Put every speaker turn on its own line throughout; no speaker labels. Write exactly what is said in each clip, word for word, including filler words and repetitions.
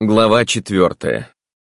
Глава четвертая.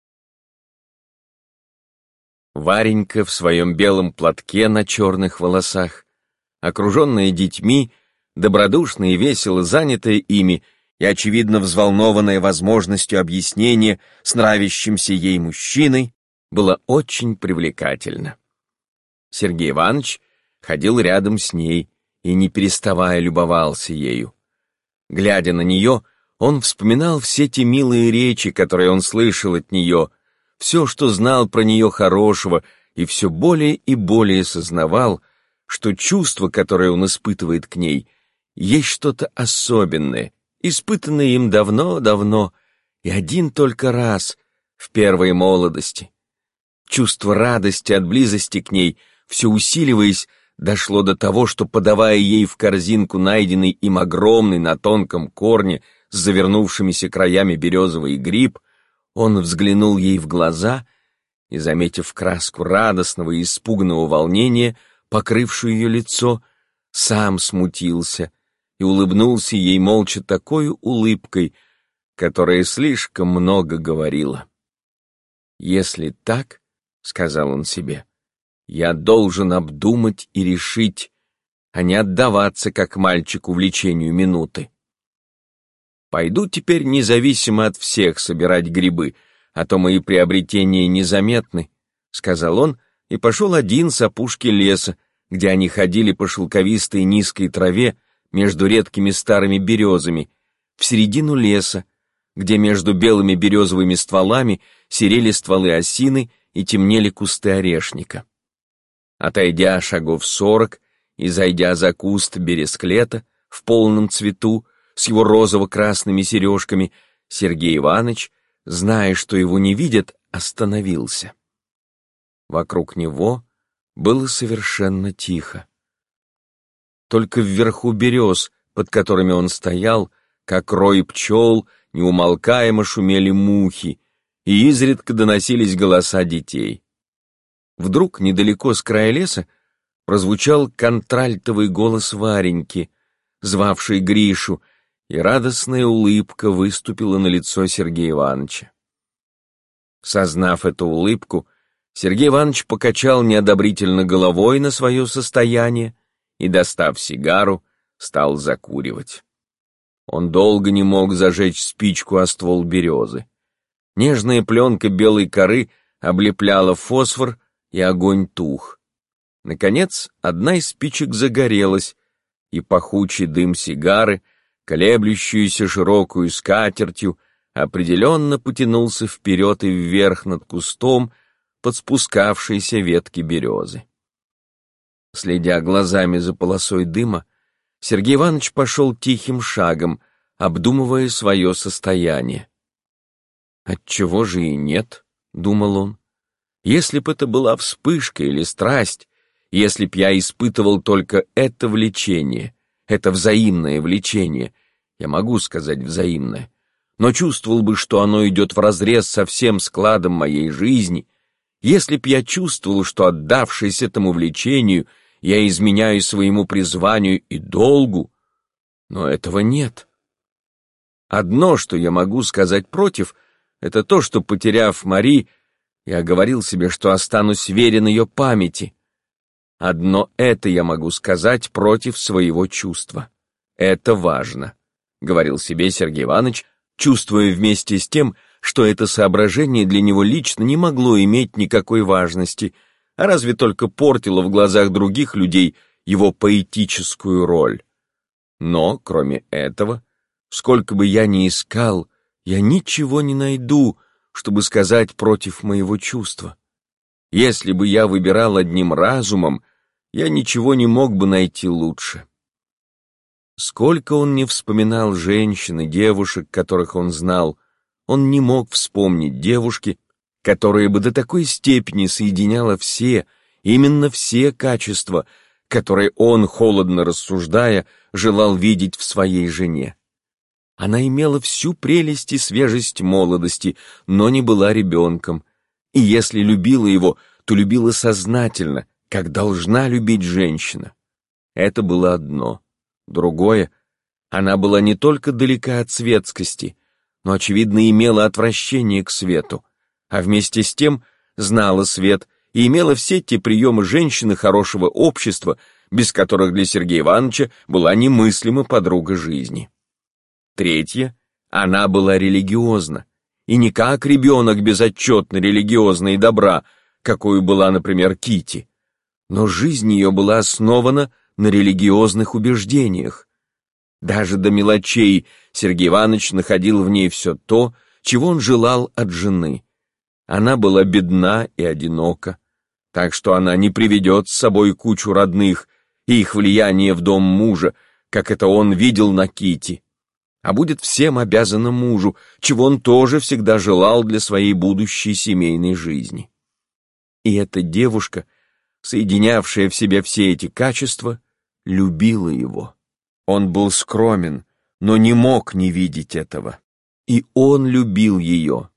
Варенька в своем белом платке на черных волосах, окруженная детьми, добродушно и весело занятая ими и, очевидно, взволнованная возможностью объяснения с нравящимся ей мужчиной, была очень привлекательна. Сергей Иванович ходил рядом с ней и, не переставая, любовался ею. Глядя на нее, он вспоминал все те милые речи, которые он слышал от нее, все, что знал про нее хорошего, и все более и более сознавал, что чувство, которое он испытывает к ней, есть что-то особенное, испытанное им давно-давно и один только раз, в первой молодости. Чувство радости от близости к ней, все усиливаясь, дошло до того, что, подавая ей в корзинку найденный им огромный на тонком корне с завернувшимися краями березовый гриб, он взглянул ей в глаза и, заметив краску радостного и испуганного волнения, покрывшую ее лицо, сам смутился и улыбнулся ей молча такой улыбкой, которая слишком много говорила. «Если так, — сказал он себе, — я должен обдумать и решить, а не отдаваться, как мальчик, увлечению минуты. Пойду теперь независимо от всех собирать грибы, а то мои приобретения незаметны, — сказал он и пошел один с опушки леса, где они ходили по шелковистой низкой траве между редкими старыми березами, в середину леса, где между белыми березовыми стволами серели стволы осины и темнели кусты орешника. Отойдя шагов сорок и зайдя за куст бересклета в полном цвету, с его розово-красными сережками, Сергей Иванович, зная, что его не видят, остановился. Вокруг него было совершенно тихо. Только вверху берез, под которыми он стоял, как рой пчел, неумолкаемо шумели мухи, и изредка доносились голоса детей. Вдруг, недалеко с края леса, прозвучал контральтовый голос Вареньки, звавший Гришу, и радостная улыбка выступила на лицо Сергея Ивановича. Сознав эту улыбку, Сергей Иванович покачал неодобрительно головой на свое состояние и, достав сигару, стал закуривать. Он долго не мог зажечь спичку о ствол березы. Нежная пленка белой коры облепляла фосфор, и огонь тух. Наконец, одна из спичек загорелась, и пахучий дым сигары, колеблющуюся широкую скатертью, определенно потянулся вперед и вверх над кустом под спускавшиеся ветки березы. Следя глазами за полосой дыма, Сергей Иванович пошел тихим шагом, обдумывая свое состояние. «Отчего же и нет?» — думал он. «Если б это была вспышка или страсть, если б я испытывал только это влечение, это взаимное влечение, я могу сказать взаимное, но чувствовал бы, что оно идет вразрез со всем складом моей жизни, если б я чувствовал, что, отдавшись этому влечению, я изменяю своему призванию и долгу, но этого нет. Одно, что я могу сказать против, это то, что, потеряв Мари, я говорил себе, что останусь верен ее памяти. Одно это я могу сказать против своего чувства. Это важно, — говорил себе Сергей Иванович, чувствуя вместе с тем, что это соображение для него лично не могло иметь никакой важности, а разве только портило в глазах других людей его поэтическую роль. Но, кроме этого, сколько бы я ни искал, я ничего не найду, чтобы сказать против моего чувства. Если бы я выбирал одним разумом, я ничего не мог бы найти лучше. Сколько он не вспоминал женщин и девушек, которых он знал, он не мог вспомнить девушки, которая бы до такой степени соединяла все, именно все качества, которые он, холодно рассуждая, желал видеть в своей жене. Она имела всю прелесть и свежесть молодости, но не была ребенком, и если любила его, то любила сознательно, как должна любить женщина. Это было одно. Другое, она была не только далека от светскости, но, очевидно, имела отвращение к свету, а вместе с тем знала свет и имела все те приемы женщины хорошего общества, без которых для Сергея Ивановича была немыслима подруга жизни. Третье, она была религиозна, и не как ребенок безотчетно религиозна и добра, какой была, например, Кити, но жизнь ее была основана на религиозных убеждениях. Даже до мелочей Сергей Иванович находил в ней все то, чего он желал от жены. Она была бедна и одинока, так что она не приведет с собой кучу родных и их влияние в дом мужа, как это он видел на Кити, а будет всем обязана мужу, чего он тоже всегда желал для своей будущей семейной жизни. И эта девушка, соединявшая в себе все эти качества, любила его. Он был скромен, но не мог не видеть этого. И он любил ее.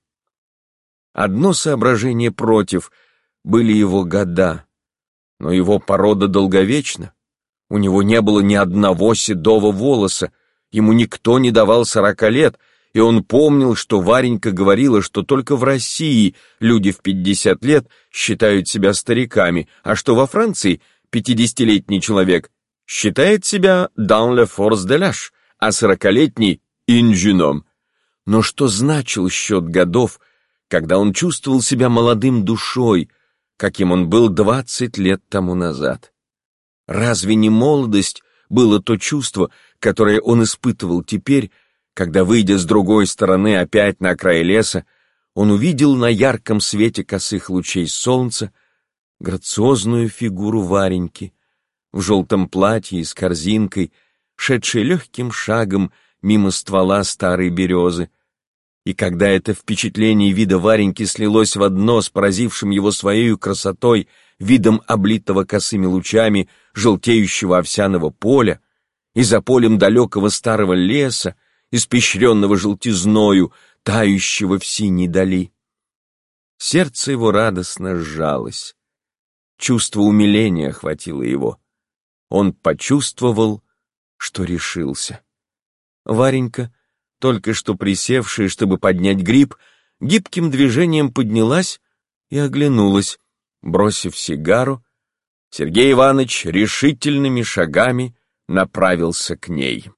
Одно соображение против были его года, но его порода долговечна. У него не было ни одного седого волоса, ему никто не давал сорока лет, и он помнил, что Варенька говорила, что только в России люди в пятьдесят лет считают себя стариками, а что во Франции пятидесятилетний человек считает себя dans la force de l'âge, а сорокалетний in jeune homme. Но что значил счет годов, когда он чувствовал себя молодым душой, каким он был двадцать лет тому назад? Разве не молодость было то чувство, которое он испытывал теперь, когда, выйдя с другой стороны опять на край леса, он увидел на ярком свете косых лучей солнца грациозную фигуру Вареньки в желтом платье и с корзинкой, шедшей легким шагом мимо ствола старой березы. И когда это впечатление вида Вареньки слилось в одно с поразившим его своей красотой видом облитого косыми лучами желтеющего овсяного поля, и за полем далекого старого леса, испещренного желтизною, тающего в синей дали, сердце его радостно сжалось. Чувство умиления охватило его. Он почувствовал, что решился. Варенька, только что присевшая, чтобы поднять гриб, гибким движением поднялась и оглянулась. Бросив сигару, Сергей Иванович решительными шагами направился к ней.